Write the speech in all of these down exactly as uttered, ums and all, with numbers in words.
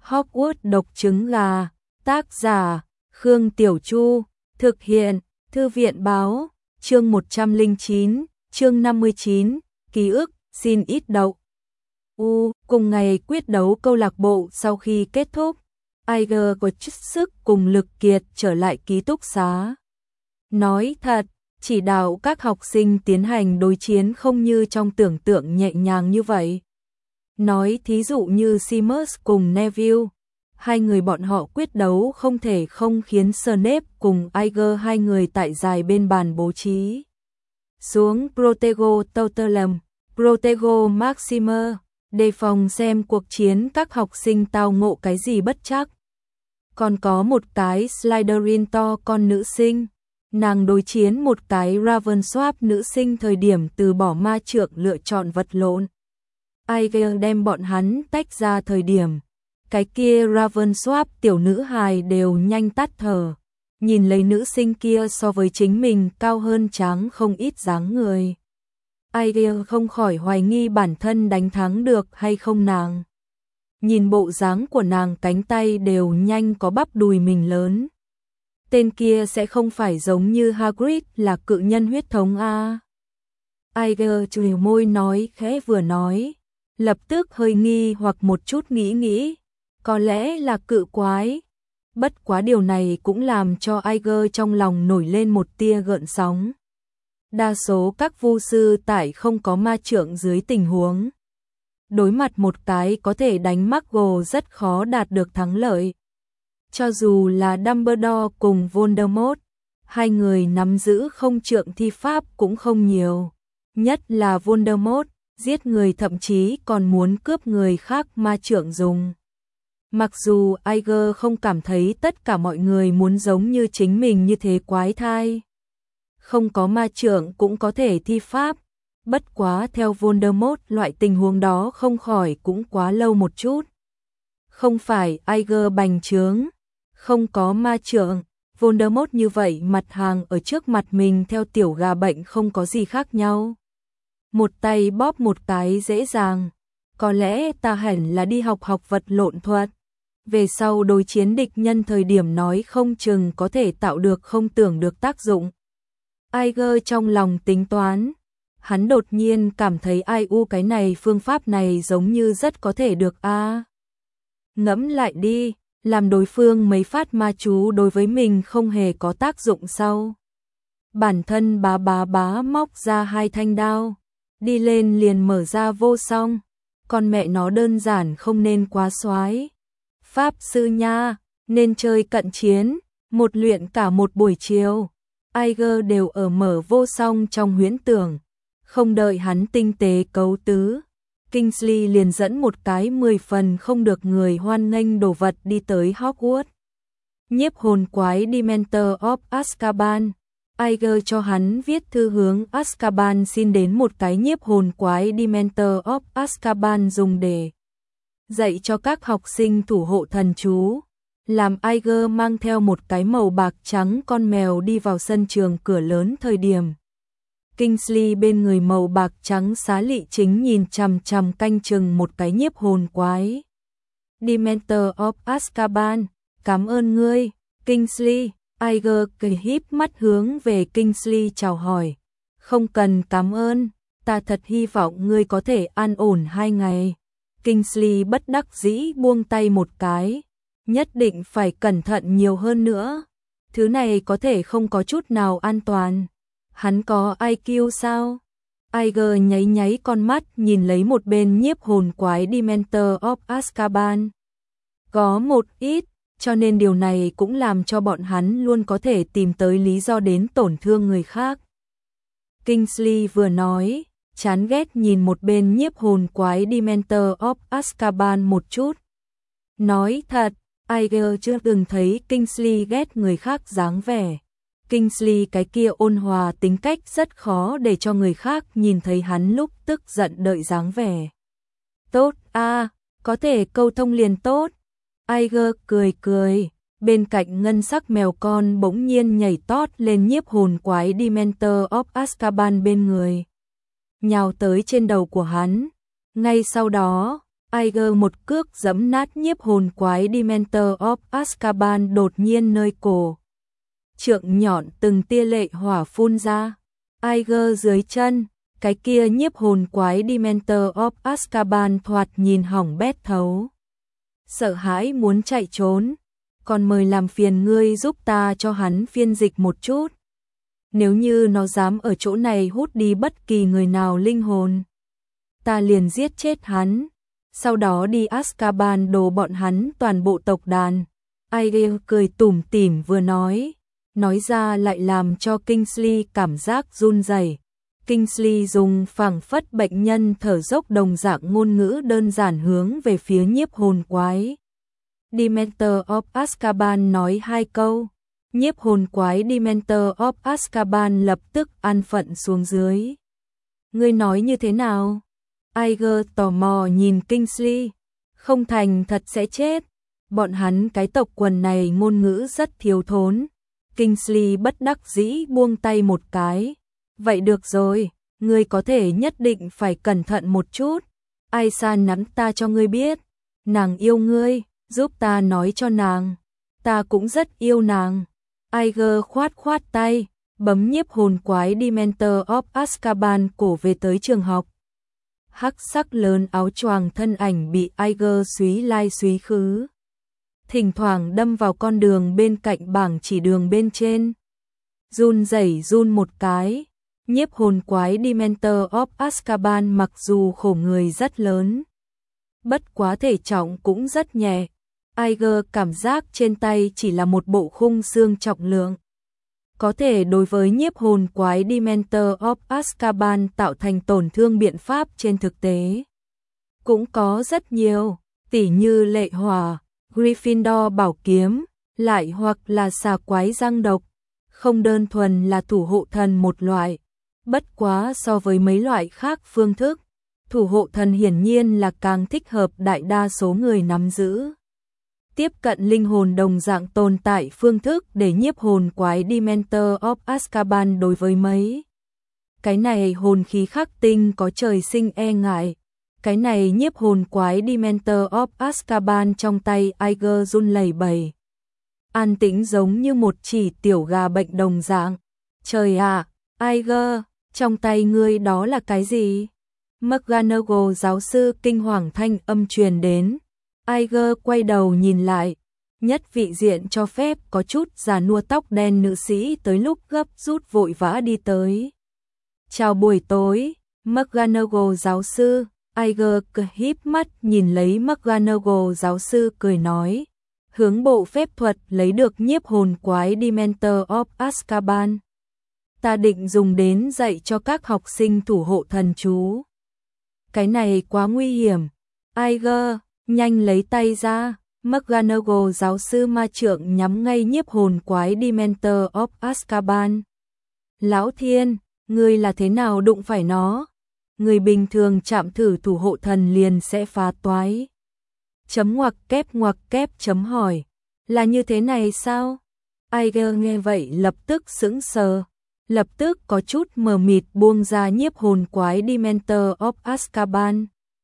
Hogwarts độc trứng gà, tác giả, Khương Tiểu Chu, thực hiện, Thư viện báo, chương một trăm lẻ chín, chương năm mươi chín, ký ức, xin ít đậu. U, cùng ngày quyết đấu câu lạc bộ sau khi kết thúc, Iger có chút sức cùng lực kiệt trở lại ký túc xá. Nói thật, chỉ đạo các học sinh tiến hành đối chiến không như trong tưởng tượng nhẹ nhàng như vậy. Nói thí dụ như Seamus cùng Neville, hai người bọn họ quyết đấu không thể không khiến Snape cùng Iger hai người tại dài bên bàn bố trí. Xuống Protego Totalum, Protego Maxima, đề phòng xem cuộc chiến các học sinh tao ngộ cái gì bất chắc. Còn có một cái Slytherin to con nữ sinh, nàng đối chiến một cái Ravensworth nữ sinh thời điểm từ bỏ ma trượng lựa chọn vật lộn. Iger đem bọn hắn tách ra thời điểm, cái kia Ravensworth tiểu nữ hài đều nhanh tắt thở, nhìn lấy nữ sinh kia so với chính mình cao hơn tráng không ít dáng người. Iger không khỏi hoài nghi bản thân đánh thắng được hay không nàng. Nhìn bộ dáng của nàng cánh tay đều nhanh có bắp đùi mình lớn. Tên kia sẽ không phải giống như Hagrid là cự nhân huyết thống a. Iger chùi môi nói khẽ vừa nói, lập tức hơi nghi hoặc một chút nghĩ nghĩ, có lẽ là cự quái. Bất quá điều này cũng làm cho Iger trong lòng nổi lên một tia gợn sóng. Đa số các vu sư tại không có ma trượng dưới tình huống, đối mặt một cái có thể đánh Muggle rất khó đạt được thắng lợi. Cho dù là Dumbledore cùng Voldemort, hai người nắm giữ không trượng thi pháp cũng không nhiều. Nhất là Voldemort, giết người thậm chí còn muốn cướp người khác ma trượng dùng. Mặc dù Iger không cảm thấy tất cả mọi người muốn giống như chính mình như thế quái thai. Không có ma trượng cũng có thể thi pháp. Bất quá theo Voldemort loại tình huống đó không khỏi cũng quá lâu một chút. Không phải Iger bành trướng, không có ma trượng, Voldemort như vậy mặt hàng ở trước mặt mình theo tiểu gà bệnh không có gì khác nhau. Một tay bóp một cái dễ dàng, có lẽ ta hẳn là đi học học vật lộn thuật. Về sau đối chiến địch nhân thời điểm nói không chừng có thể tạo được không tưởng được tác dụng. Iger trong lòng tính toán, hắn đột nhiên cảm thấy ai u cái này phương pháp này giống như rất có thể được a. À, ngẫm lại đi, làm đối phương mấy phát ma chú đối với mình không hề có tác dụng sau. Bản thân bá bá bá móc ra hai thanh đao, đi lên liền mở ra vô song, con mẹ nó đơn giản không nên quá xoái. Pháp sư nha, nên chơi cận chiến, một luyện cả một buổi chiều. Iger đều ở mở vô song trong huyễn tưởng, không đợi hắn tinh tế cấu tứ. Kingsley liền dẫn một cái mười phần không được người hoan nghênh đồ vật đi tới Hogwarts. Nhiếp hồn quái Dementor of Azkaban. Iger cho hắn viết thư hướng Azkaban xin đến một cái nhiếp hồn quái Dementor of Azkaban dùng để dạy cho các học sinh thủ hộ thần chú. Làm Iger mang theo một cái màu bạc trắng con mèo đi vào sân trường cửa lớn thời điểm. Kingsley bên người màu bạc trắng xá lị chính nhìn chằm chằm canh chừng một cái nhiếp hồn quái. Dementor of Azkaban, cảm ơn ngươi, Kingsley. Iger cười híp mắt hướng về Kingsley chào hỏi. Không cần cảm ơn, ta thật hy vọng ngươi có thể an ổn hai ngày. Kingsley bất đắc dĩ buông tay một cái. Nhất định phải cẩn thận nhiều hơn nữa. Thứ này có thể không có chút nào an toàn. Hắn có i kiu sao? Iger nháy nháy con mắt nhìn lấy một bên nhiếp hồn quái Dementor of Azkaban. Có một ít, cho nên điều này cũng làm cho bọn hắn luôn có thể tìm tới lý do đến tổn thương người khác. Kingsley vừa nói, chán ghét nhìn một bên nhiếp hồn quái Dementor of Azkaban một chút. Nói thật, Iger chưa từng thấy Kingsley ghét người khác dáng vẻ. Kingsley cái kia ôn hòa tính cách rất khó để cho người khác nhìn thấy hắn lúc tức giận đợi dáng vẻ. Tốt a, à, có thể câu thông liền tốt. Iger cười cười, bên cạnh ngân sắc mèo con bỗng nhiên nhảy tót lên nhiếp hồn quái Dementor of Azkaban bên người. Nhào tới trên đầu của hắn. Ngay sau đó, Aiger một cước giẫm nát nhiếp hồn quái Dementor of Azkaban đột nhiên nơi cổ. Trượng nhọn từng tia lệ hỏa phun ra. Aiger dưới chân, cái kia nhiếp hồn quái Dementor of Azkaban thoạt nhìn hỏng bét thấu. Sợ hãi muốn chạy trốn, còn mời làm phiền ngươi giúp ta cho hắn phiên dịch một chút. Nếu như nó dám ở chỗ này hút đi bất kỳ người nào linh hồn, ta liền giết chết hắn, sau đó đi Azkaban đồ bọn hắn toàn bộ tộc đàn. Aiger cười tủm tỉm vừa nói, nói ra lại làm cho Kingsley cảm giác run rẩy. Kingsley dùng phảng phất bệnh nhân thở dốc đồng dạng ngôn ngữ đơn giản hướng về phía nhiếp hồn quái Dementor of Azkaban nói hai câu. Nhiếp hồn quái Dementor of Azkaban lập tức an phận xuống dưới. Ngươi nói như thế nào? Aiger tò mò nhìn Kingsley. Không thành thật sẽ chết. Bọn hắn cái tộc quần này ngôn ngữ rất thiếu thốn. Kingsley bất đắc dĩ buông tay một cái. Vậy được rồi, ngươi có thể nhất định phải cẩn thận một chút. Aisha nắm ta cho ngươi biết. Nàng yêu ngươi, giúp ta nói cho nàng. Ta cũng rất yêu nàng. Aiger khoát khoát tay, bấm nhiếp hồn quái Dementor of Azkaban cổ về tới trường học. Hắc sắc lớn áo choàng thân ảnh bị Aiger suý lai suý khứ. Thỉnh thoảng đâm vào con đường bên cạnh bảng chỉ đường bên trên. Run rẩy run một cái. Nhiếp hồn quái Dementor of Azkaban mặc dù khổ người rất lớn, bất quá thể trọng cũng rất nhẹ. Aiger cảm giác trên tay chỉ là một bộ khung xương trọng lượng, có thể đối với nhiếp hồn quái Dementor of Azkaban tạo thành tổn thương biện pháp trên thực tế cũng có rất nhiều, tỉ như lệ hỏa, Gryffindor bảo kiếm, lại hoặc là xà quái răng độc, không đơn thuần là thủ hộ thần một loại. Bất quá so với mấy loại khác phương thức, thủ hộ thần hiển nhiên là càng thích hợp đại đa số người nắm giữ. Tiếp cận linh hồn đồng dạng tồn tại phương thức để nhiếp hồn quái Dementor of Azkaban đối với mấy cái này hồn khí khắc tinh có trời sinh e ngại. Cái này nhiếp hồn quái Dementor of Azkaban trong tay Aiger run lẩy bẩy, an tĩnh giống như một chỉ tiểu gà bệnh đồng dạng. Trời ạ, Aiger, trong tay ngươi đó là cái gì? McGonagall giáo sư kinh hoàng thanh âm truyền đến. Aiger quay đầu nhìn lại, nhất vị diện cho phép có chút già nua tóc đen nữ sĩ tới lúc gấp rút vội vã đi tới. Chào buổi tối, McGonagall giáo sư. Aiger híp mắt nhìn lấy McGonagall giáo sư cười nói, hướng bộ phép thuật lấy được nhiếp hồn quái Dementor of Azkaban. Ta định dùng đến dạy cho các học sinh thủ hộ thần chú. Cái này quá nguy hiểm. Aiger, nhanh lấy tay ra. McGonagall giáo sư ma trượng nhắm ngay nhiếp hồn quái Dementor of Azkaban. Lão thiên, ngươi là thế nào đụng phải nó? Người bình thường chạm thử thủ hộ thần liền sẽ phá toái. Chấm ngoặc kép ngoặc kép chấm hỏi. Là như thế này sao? Aiger nghe vậy lập tức sững sờ. Lập tức có chút mờ mịt buông ra nhiếp hồn quái Dementor of Azkaban.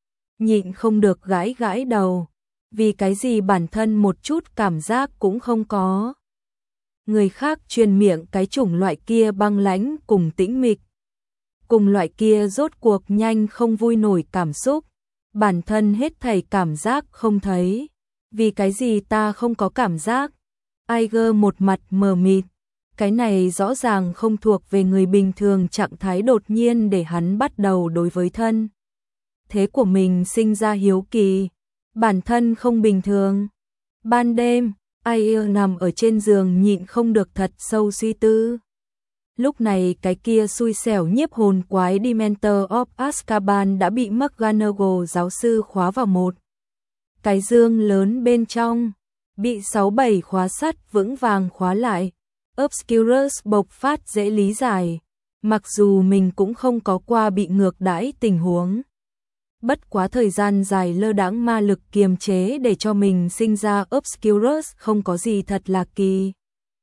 Nhịn không được gãi gãi đầu. Vì cái gì bản thân một chút cảm giác cũng không có. Người khác truyền miệng cái chủng loại kia băng lãnh cùng tĩnh mịch. Cùng loại kia rốt cuộc nhanh không vui nổi cảm xúc. Bản thân hết thảy cảm giác không thấy. Vì cái gì ta không có cảm giác? Aiger một mặt mờ mịt. Cái này rõ ràng không thuộc về người bình thường, trạng thái đột nhiên để hắn bắt đầu đối với thân thế của mình sinh ra hiếu kỳ. Bản thân không bình thường. Ban đêm, Aiger nằm ở trên giường nhịn không được thật sâu suy tư. Lúc này cái kia xui xẻo nhiếp hồn quái Dementor of Azkaban đã bị McGonagall giáo sư khóa vào một cái dương lớn bên trong, bị sáu bảy khóa sắt vững vàng khóa lại. Obscurus bộc phát dễ lý giải, mặc dù mình cũng không có qua bị ngược đãi tình huống. Bất quá thời gian dài lơ đãng ma lực kiềm chế để cho mình sinh ra Obscurus không có gì thật là kỳ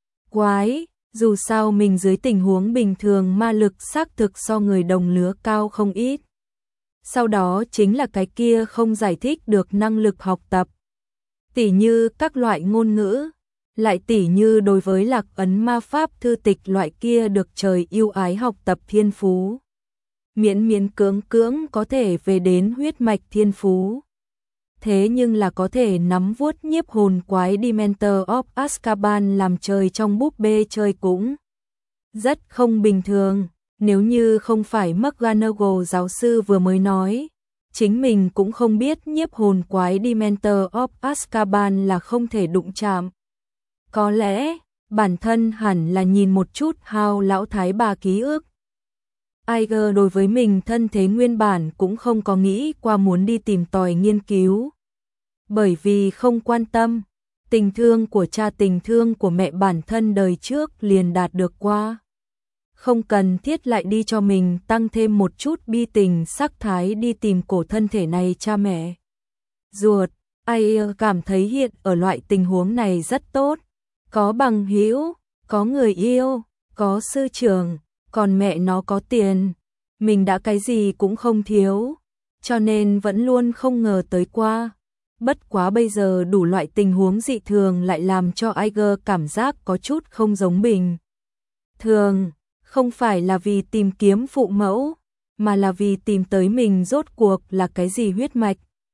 quái. Dù sao mình dưới tình huống bình thường ma lực xác thực so người đồng lứa cao không ít. Sau đó chính là cái kia không giải thích được năng lực học tập. Tỉ như các loại ngôn ngữ, lại tỉ như đối với lạc ấn ma pháp thư tịch loại kia được trời yêu ái học tập thiên phú. Miễn miễn cưỡng cưỡng có thể về đến huyết mạch thiên phú. Thế nhưng là có thể nắm vuốt nhiếp hồn quái Dementor of Azkaban làm chơi trong búp bê chơi cũng rất không bình thường. Nếu như không phải McGonagall giáo sư vừa mới nói, chính mình cũng không biết nhiếp hồn quái Dementor of Azkaban là không thể đụng chạm. Có lẽ, bản thân hẳn là nhìn một chút Hao lão thái bà ký ức. Iger đối với mình thân thế nguyên bản cũng không có nghĩ qua muốn đi tìm tòi nghiên cứu. Bởi vì không quan tâm, tình thương của cha tình thương của mẹ bản thân đời trước liền đạt được qua. Không cần thiết lại đi cho mình tăng thêm một chút bi tình sắc thái đi tìm cổ thân thể này cha mẹ. Ruột, Iger cảm thấy hiện ở loại tình huống này rất tốt. Có bằng hữu, có người yêu, có sư trưởng, còn mẹ nó có tiền. Mình đã cái gì cũng không thiếu, cho nên vẫn luôn không ngờ tới qua. Bất quá bây giờ đủ loại tình huống dị thường lại làm cho Iger cảm giác có chút không giống bình thường. Không phải là vì tìm kiếm phụ mẫu, mà là vì tìm tới mình rốt cuộc là cái gì huyết mạch.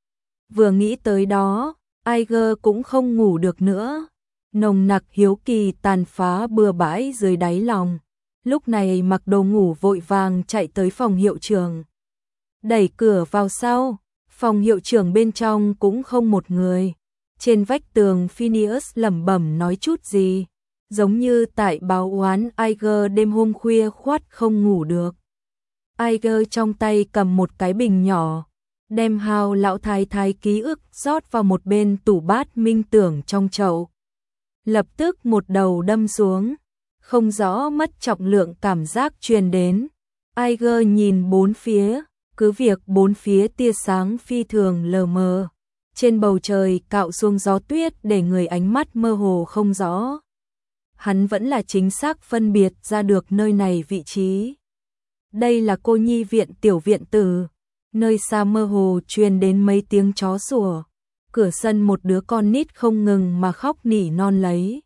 Vừa nghĩ tới đó, Iger cũng không ngủ được nữa. Nồng nặc hiếu kỳ tàn phá bừa bãi dưới đáy lòng. Lúc này mặc đồ ngủ vội vàng chạy tới phòng hiệu trưởng. Đẩy cửa vào sau, phòng hiệu trưởng bên trong cũng không một người. Trên vách tường Phineas lẩm bẩm nói chút gì, giống như tại báo oán Iger đêm hôm khuya khoắt không ngủ được. Iger trong tay cầm một cái bình nhỏ, đem Hao lão thái thái ký ức rót vào một bên tủ bát minh tưởng trong chậu. Lập tức một đầu đâm xuống, không rõ mất trọng lượng cảm giác truyền đến. Iger nhìn bốn phía, cứ việc bốn phía tia sáng phi thường lờ mờ. Trên bầu trời cạo xuống gió tuyết để người ánh mắt mơ hồ không rõ. Hắn vẫn là chính xác phân biệt ra được nơi này vị trí. Đây là cô nhi viện tiểu viện tử, nơi xa mơ hồ truyền đến mấy tiếng chó sủa. Cửa sân một đứa con nít không ngừng mà khóc nỉ non lấy.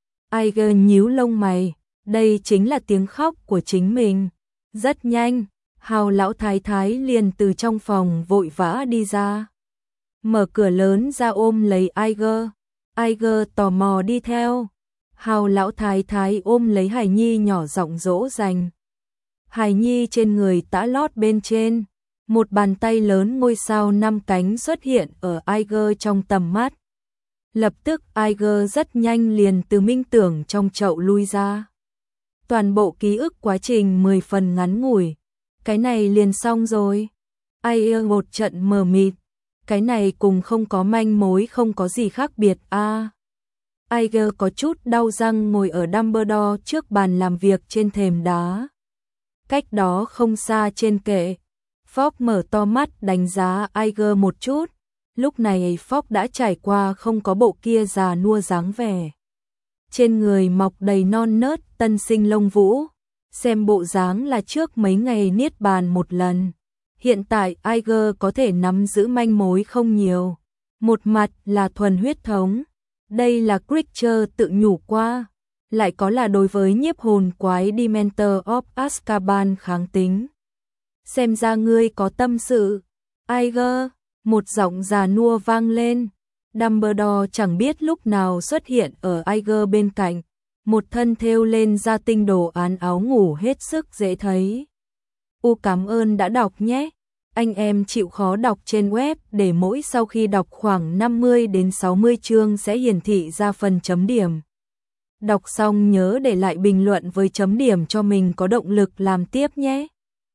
Iger nhíu lông mày, đây chính là tiếng khóc của chính mình. Rất nhanh, Hao lão thái thái liền từ trong phòng vội vã đi ra. Mở cửa lớn ra ôm lấy Iger. Iger tò mò đi theo. Hao lão thái thái ôm lấy hài nhi nhỏ giọng dỗ dành. Hài nhi trên người tã lót bên trên. Một bàn tay lớn ngôi sao năm cánh xuất hiện ở Iger trong tầm mắt. Lập tức Iger rất nhanh liền từ minh tưởng trong chậu lui ra. Toàn bộ ký ức quá trình mười phần ngắn ngủi. Cái này liền xong rồi. Iger một trận mờ mịt. Cái này cùng không có manh mối không có gì khác biệt a. À, Iger có chút đau răng ngồi ở Dumbledore trước bàn làm việc trên thềm đá. Cách đó không xa trên kệ, Fogg mở to mắt đánh giá Iger một chút. Lúc này Fogg đã trải qua không có bộ kia già nua dáng vẻ. Trên người mọc đầy non nớt tân sinh lông vũ. Xem bộ dáng là trước mấy ngày niết bàn một lần. Hiện tại Iger có thể nắm giữ manh mối không nhiều. Một mặt là thuần huyết thống. Đây là Creature tự nhủ qua. Lại có là đối với nhiếp hồn quái Dementor of Azkaban kháng tính. Xem ra ngươi có tâm sự. Iger, một giọng già nua vang lên. Dumbledore chẳng biết lúc nào xuất hiện ở Iger bên cạnh. Một thân thêu lên da tinh đồ án áo ngủ hết sức dễ thấy. U cảm ơn đã đọc nhé. Anh em chịu khó đọc trên web để mỗi sau khi đọc khoảng năm mươi đến sáu mươi chương sẽ hiển thị ra phần chấm điểm. Đọc xong nhớ để lại bình luận với chấm điểm cho mình có động lực làm tiếp nhé.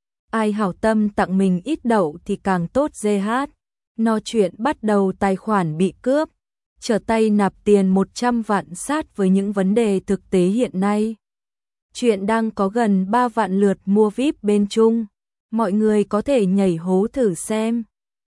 Ai hảo tâm tặng mình ít đậu thì càng tốt giê hát. No chuyện bắt đầu tài khoản bị cướp. Trở tay nạp tiền một trăm vạn sát với những vấn đề thực tế hiện nay. Chuyện đang có gần ba vạn lượt mua víp bên Trung. Mọi người có thể nhảy hố thử xem.